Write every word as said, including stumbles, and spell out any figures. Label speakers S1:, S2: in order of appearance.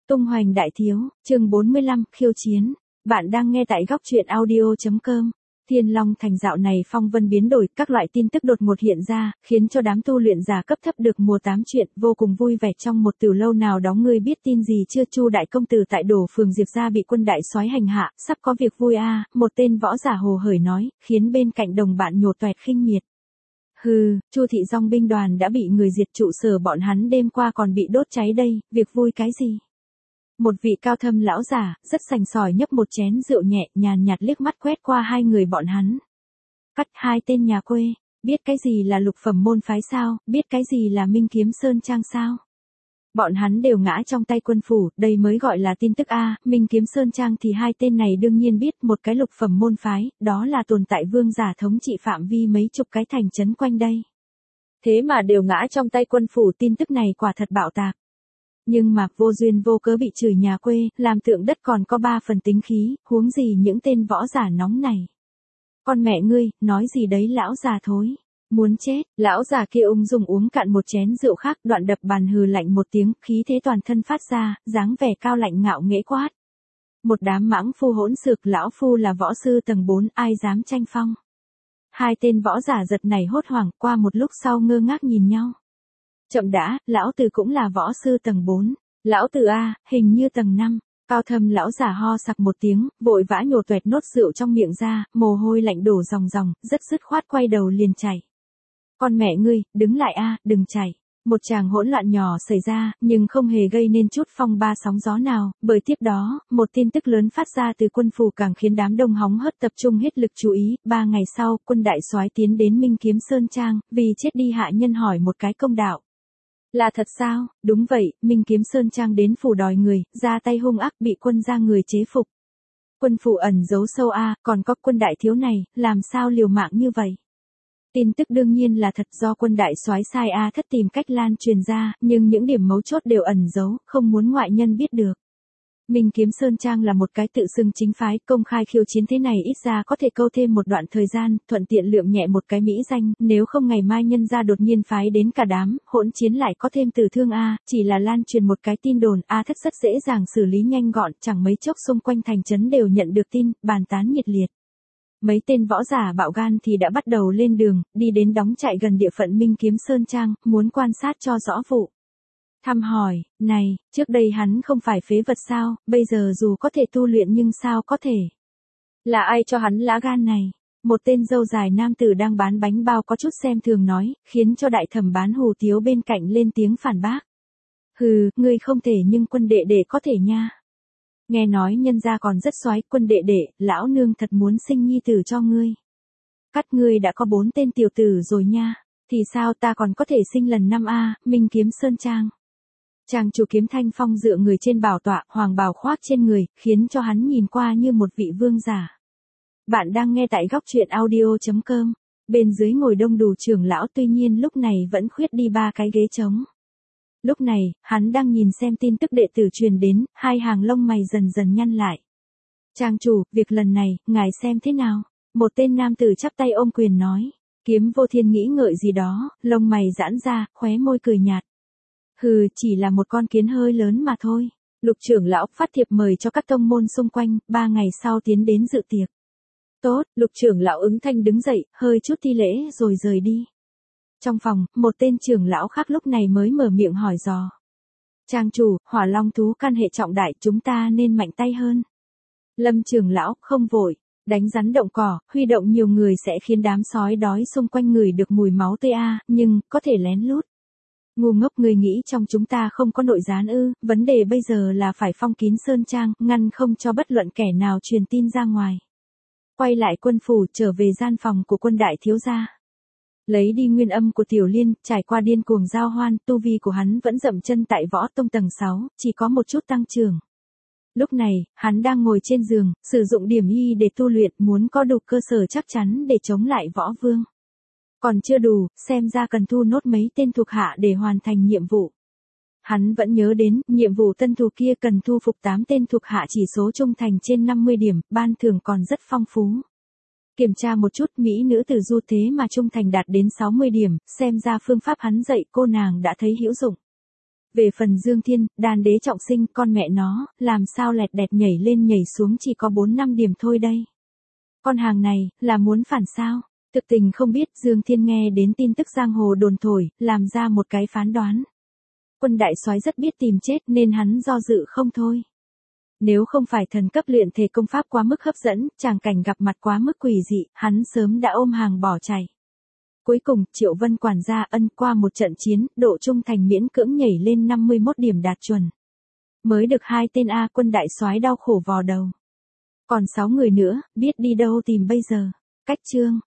S1: Tung hoành đại thiếu, chương bốn mươi lăm, khiêu chiến. Bạn đang nghe tại góc truyện audio chấm com. Thiên Long Thành dạo này phong vân biến đổi, các loại tin tức đột ngột hiện ra, khiến cho đám tu luyện giả cấp thấp được mùa tám chuyện vô cùng vui vẻ. Trong một từ lâu nào đó ngươi biết tin gì chưa? Chu đại công tử tại Đổ phường Diệp gia bị quân đại soái hành hạ, sắp có việc vui a, à, một tên võ giả hồ hởi nói, khiến bên cạnh đồng bạn nhổ toẹt khinh miệt. Hừ, Chu thị dòng binh đoàn đã bị người diệt, trụ sở bọn hắn đêm qua còn bị đốt cháy đây, việc vui cái gì? Một vị cao thâm lão giả, rất sành sỏi nhấp một chén rượu nhẹ, nhàn nhạt liếc mắt quét qua hai người bọn hắn. Cắt hai tên nhà quê, biết cái gì là lục phẩm môn phái sao, biết cái gì là Minh Kiếm Sơn Trang sao? Bọn hắn đều ngã trong tay quân phủ, đây mới gọi là tin tức a. Minh Kiếm Sơn Trang thì hai tên này đương nhiên biết, một cái lục phẩm môn phái, đó là tồn tại vương giả thống trị phạm vi mấy chục cái thành trấn quanh đây. Thế mà đều ngã trong tay quân phủ, tin tức này quả thật bạo tạc. Nhưng mà vô duyên vô cớ bị chửi nhà quê, làm tượng đất còn có ba phần tính khí, huống gì những tên võ giả nóng này. Con mẹ ngươi, nói gì đấy lão già thối. Muốn chết, lão già kia ung dung uống cạn một chén rượu khác, đoạn đập bàn hừ lạnh một tiếng, khí thế toàn thân phát ra, dáng vẻ cao lạnh ngạo nghễ quát. Một đám mãng phu hỗn xược, lão phu là võ sư tầng bốn, ai dám tranh phong. Hai tên võ giả giật nảy hốt hoảng, qua một lúc sau ngơ ngác nhìn nhau. Chậm đã, lão tử cũng là võ sư tầng bốn. Lão tử a, hình như tầng năm. Cao thâm lão giả ho sặc một tiếng, vội vã nhổ toẹt nốt rượu trong miệng ra, mồ hôi lạnh đổ ròng ròng, rất dứt khoát quay đầu liền chạy. Con mẹ ngươi, đứng lại a, đừng chạy. Một tràng hỗn loạn nhỏ xảy ra, nhưng không hề gây nên chút phong ba sóng gió nào, bởi tiếp đó, một tin tức lớn phát ra từ quân phủ càng khiến đám đông hóng hớt tập trung hết lực chú ý. Ba ngày sau, quân đại soái tiến đến Minh Kiếm Sơn Trang, vì chết đi hạ nhân hỏi một cái công đạo. Là thật sao? Đúng vậy, Minh Kiếm Sơn Trang đến phủ đòi người, ra tay hung ác, bị quân ra người chế phục. Quân phủ ẩn giấu sâu a, còn có quân đại thiếu này, làm sao liều mạng như vậy? Tin tức đương nhiên là thật, do quân đại soái sai a thất tìm cách lan truyền ra, nhưng những điểm mấu chốt đều ẩn giấu, không muốn ngoại nhân biết được. Minh Kiếm Sơn Trang là một cái tự xưng chính phái, công khai khiêu chiến thế này ít ra có thể câu thêm một đoạn thời gian, thuận tiện lượm nhẹ một cái mỹ danh, nếu không ngày mai nhân ra đột nhiên phái đến cả đám, hỗn chiến lại có thêm tử thương a, chỉ là lan truyền một cái tin đồn, a thất rất dễ dàng xử lý nhanh gọn, chẳng mấy chốc xung quanh thành trấn đều nhận được tin, bàn tán nhiệt liệt. Mấy tên võ giả bạo gan thì đã bắt đầu lên đường, đi đến đóng trại gần địa phận Minh Kiếm Sơn Trang, muốn quan sát cho rõ vụ. Thăm hỏi, này, trước đây hắn không phải phế vật sao, bây giờ dù có thể tu luyện nhưng sao có thể. Là ai cho hắn lá gan này? Một tên râu dài nam tử đang bán bánh bao có chút xem thường nói, khiến cho đại thẩm bán hủ tiếu bên cạnh lên tiếng phản bác. Hừ, ngươi không thể nhưng quân đệ đệ có thể nha. Nghe nói nhân gia còn rất soái, quân đệ đệ, lão nương thật muốn sinh nhi tử cho ngươi. Cắt ngươi đã có bốn tên tiểu tử rồi nha, thì sao ta còn có thể sinh lần năm a, Minh Kiếm Sơn Trang. Chàng chủ Kiếm Thanh Phong dựa người trên bảo tọa, hoàng bào khoác trên người, khiến cho hắn nhìn qua như một vị vương giả. Bạn đang nghe tại góc truyện audio chấm com. Bên dưới ngồi đông đủ trưởng lão, tuy nhiên lúc này vẫn khuyết đi ba cái ghế trống. Lúc này, hắn đang nhìn xem tin tức đệ tử truyền đến, hai hàng lông mày dần dần nhăn lại. Chàng chủ, việc lần này, ngài xem thế nào? Một tên nam tử chắp tay ôm quyền nói. Kiếm Vô Thiên nghĩ ngợi gì đó, lông mày giãn ra, khóe môi cười nhạt. Hừ, chỉ là một con kiến hơi lớn mà thôi. Lục trưởng lão phát thiệp mời cho các tông môn xung quanh, ba ngày sau tiến đến dự tiệc. Tốt, lục trưởng lão ứng thanh đứng dậy, hơi chút thi lễ rồi rời đi. Trong phòng, một tên trưởng lão khác lúc này mới mở miệng hỏi dò. Trang chủ, hỏa long thú căn hệ trọng đại, chúng ta nên mạnh tay hơn. Lâm trưởng lão, không vội, đánh rắn động cỏ, huy động nhiều người sẽ khiến đám sói đói xung quanh người được mùi máu tươi a, nhưng, có thể lén lút. Ngu ngốc, người nghĩ trong chúng ta không có nội gián ư, vấn đề bây giờ là phải phong kín Sơn Trang, ngăn không cho bất luận kẻ nào truyền tin ra ngoài. Quay lại quân phủ, trở về gian phòng của quân đại thiếu gia. Lấy đi nguyên âm của Tiểu Liên, trải qua điên cuồng giao hoan, tu vi của hắn vẫn dậm chân tại võ tông tầng sáu, chỉ có một chút tăng trưởng. Lúc này, hắn đang ngồi trên giường, sử dụng điểm y để tu luyện, muốn có đủ cơ sở chắc chắn để chống lại võ vương. Còn chưa đủ, xem ra cần thu nốt mấy tên thuộc hạ để hoàn thành nhiệm vụ. Hắn vẫn nhớ đến, nhiệm vụ tân thủ kia cần thu phục tám tên thuộc hạ chỉ số trung thành trên năm mươi điểm, ban thưởng còn rất phong phú. Kiểm tra một chút, mỹ nữ từ Du thế mà trung thành đạt đến sáu mươi điểm, xem ra phương pháp hắn dạy cô nàng đã thấy hữu dụng. Về phần Dương Thiên, đan đế trọng sinh, con mẹ nó, làm sao lẹt đẹt nhảy lên nhảy xuống chỉ có bốn năm điểm thôi đây. Con hàng này, là muốn phản sao? Thực tình không biết, Dương Thiên nghe đến tin tức giang hồ đồn thổi, làm ra một cái phán đoán. Quân đại soái rất biết tìm chết nên hắn do dự không thôi. Nếu không phải thần cấp luyện thể công pháp quá mức hấp dẫn, tràng cảnh gặp mặt quá mức quỷ dị, hắn sớm đã ôm hàng bỏ chạy. Cuối cùng, Triệu Vân quản gia ân qua một trận chiến, độ trung thành miễn cưỡng nhảy lên năm mươi mốt điểm đạt chuẩn. Mới được hai tên A, Quân đại soái đau khổ vò đầu. Còn sáu người nữa, biết đi đâu tìm bây giờ. Cách chương